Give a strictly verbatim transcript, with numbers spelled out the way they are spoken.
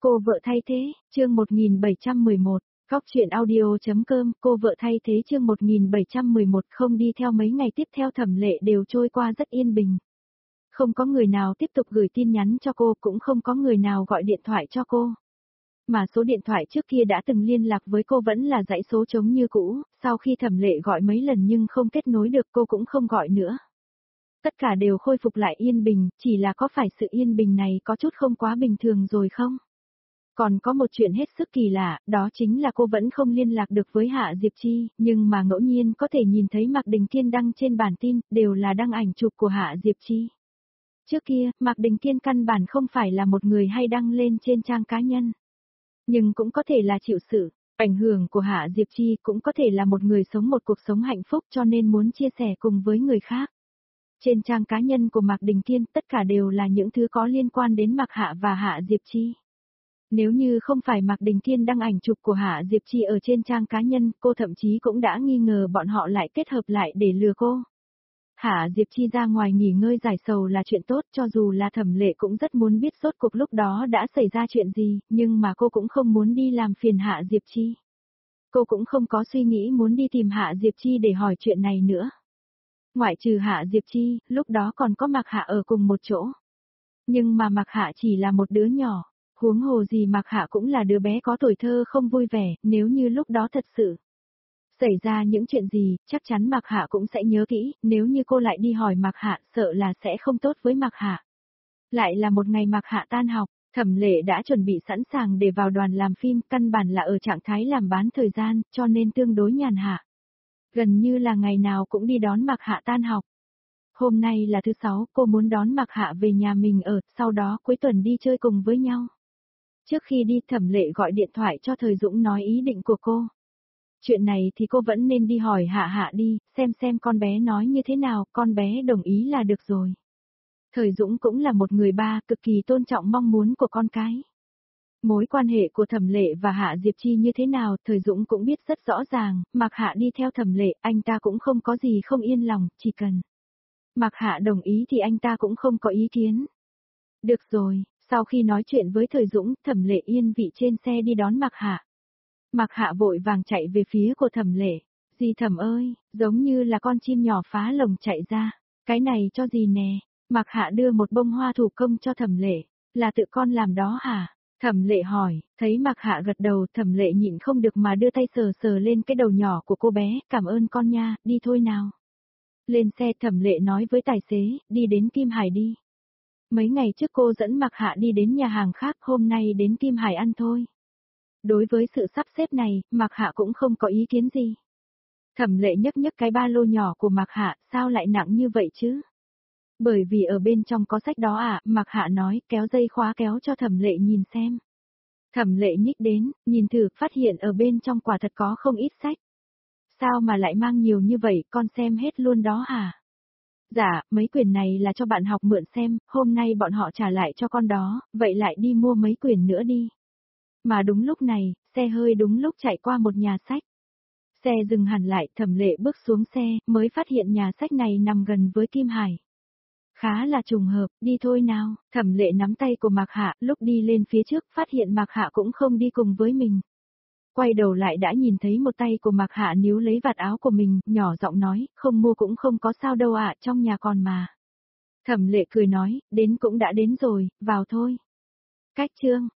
Cô vợ thay thế, chương một nghìn bảy trăm mười một, Cóc truyện audio.com, cô vợ thay thế chương một nghìn bảy trăm mười một không đi theo mấy ngày tiếp theo Thẩm Lệ đều trôi qua rất yên bình. Không có người nào tiếp tục gửi tin nhắn cho cô, cũng không có người nào gọi điện thoại cho cô. Mà số điện thoại trước kia đã từng liên lạc với cô vẫn là dãy số trống như cũ, sau khi Thẩm Lệ gọi mấy lần nhưng không kết nối được cô cũng không gọi nữa. Tất cả đều khôi phục lại yên bình, chỉ là có phải sự yên bình này có chút không quá bình thường rồi không? Còn có một chuyện hết sức kỳ lạ, đó chính là cô vẫn không liên lạc được với Hạ Diệp Chi, nhưng mà ngẫu nhiên có thể nhìn thấy Mạc Đình Kiên đăng trên bản tin, đều là đăng ảnh chụp của Hạ Diệp Chi. Trước kia, Mạc Đình Kiên căn bản không phải là một người hay đăng lên trên trang cá nhân. Nhưng cũng có thể là chịu sự ảnh hưởng của Hạ Diệp Chi, cũng có thể là một người sống một cuộc sống hạnh phúc cho nên muốn chia sẻ cùng với người khác. Trên trang cá nhân của Mạc Đình Kiên, tất cả đều là những thứ có liên quan đến Mạc Hạ và Hạ Diệp Chi. Nếu như không phải Mạc Đình Kiên đăng ảnh chụp của Hạ Diệp Chi ở trên trang cá nhân, cô thậm chí cũng đã nghi ngờ bọn họ lại kết hợp lại để lừa cô. Hạ Diệp Chi ra ngoài nghỉ ngơi giải sầu là chuyện tốt, cho dù là Thẩm Lệ cũng rất muốn biết rốt cuộc lúc đó đã xảy ra chuyện gì, nhưng mà cô cũng không muốn đi làm phiền Hạ Diệp Chi. Cô cũng không có suy nghĩ muốn đi tìm Hạ Diệp Chi để hỏi chuyện này nữa. Ngoại trừ Hạ Diệp Chi, lúc đó còn có Mạc Hạ ở cùng một chỗ. Nhưng mà Mạc Hạ chỉ là một đứa nhỏ. Huống hồ gì Mạc Hạ cũng là đứa bé có tuổi thơ không vui vẻ, nếu như lúc đó thật sự xảy ra những chuyện gì, chắc chắn Mạc Hạ cũng sẽ nhớ kỹ, nếu như cô lại đi hỏi Mạc Hạ, sợ là sẽ không tốt với Mạc Hạ. Lại là một ngày Mạc Hạ tan học, Thẩm Lệ đã chuẩn bị sẵn sàng để vào đoàn làm phim, căn bản là ở trạng thái làm bán thời gian, cho nên tương đối nhàn hạ. Gần như là ngày nào cũng đi đón Mạc Hạ tan học. Hôm nay là thứ sáu, cô muốn đón Mạc Hạ về nhà mình ở, sau đó cuối tuần đi chơi cùng với nhau. Trước khi đi Thẩm Lệ gọi điện thoại cho Thời Dũng nói ý định của cô. Chuyện này thì cô vẫn nên đi hỏi Hạ Hạ đi, xem xem con bé nói như thế nào, con bé đồng ý là được rồi. Thời Dũng cũng là một người ba, cực kỳ tôn trọng mong muốn của con cái. Mối quan hệ của Thẩm Lệ và Hạ Diệp Chi như thế nào, Thời Dũng cũng biết rất rõ ràng, Mạc Hạ đi theo Thẩm Lệ, anh ta cũng không có gì không yên lòng, chỉ cần Mạc Hạ đồng ý thì anh ta cũng không có ý kiến. Được rồi. Sau khi nói chuyện với Thời Dũng, Thẩm Lệ yên vị trên xe đi đón Mạc Hạ. Mạc Hạ vội vàng chạy về phía của Thẩm Lệ. Dì Thẩm ơi, giống như là con chim nhỏ phá lồng chạy ra. Cái này cho dì nè. Mạc Hạ đưa một bông hoa thủ công cho Thẩm Lệ. Là tự con làm đó hả? Thẩm Lệ hỏi, thấy Mạc Hạ gật đầu, Thẩm Lệ nhịn không được mà đưa tay sờ sờ lên cái đầu nhỏ của cô bé. Cảm ơn con nha, đi thôi nào. Lên xe Thẩm Lệ nói với tài xế, đi đến Kim Hải đi. Mấy ngày trước cô dẫn Mạc Hạ đi đến nhà hàng khác, hôm nay đến Kim Hải ăn thôi. Đối với sự sắp xếp này, Mạc Hạ cũng không có ý kiến gì. Thẩm Lệ nhấc nhấc cái ba lô nhỏ của Mạc Hạ, sao lại nặng như vậy chứ? Bởi vì ở bên trong có sách đó à, Mạc Hạ nói, kéo dây khóa kéo cho Thẩm Lệ nhìn xem. Thẩm Lệ nhích đến, nhìn thử, phát hiện ở bên trong quả thật có không ít sách. Sao mà lại mang nhiều như vậy, con xem hết luôn đó hả? Dạ, mấy quyển này là cho bạn học mượn xem, hôm nay bọn họ trả lại cho con đó, vậy lại đi mua mấy quyển nữa đi. Mà đúng lúc này, xe hơi đúng lúc chạy qua một nhà sách. Xe dừng hẳn lại, Thẩm Lệ bước xuống xe, mới phát hiện nhà sách này nằm gần với Kim Hải. Khá là trùng hợp, đi thôi nào, Thẩm Lệ nắm tay của Mạc Hạ, lúc đi lên phía trước, phát hiện Mạc Hạ cũng không đi cùng với mình. Quay đầu lại đã nhìn thấy một tay của Mạc Hạ níu lấy vạt áo của mình, nhỏ giọng nói, không mua cũng không có sao đâu ạ, trong nhà còn mà. Thẩm Lệ cười nói, đến cũng đã đến rồi, vào thôi. Cách chương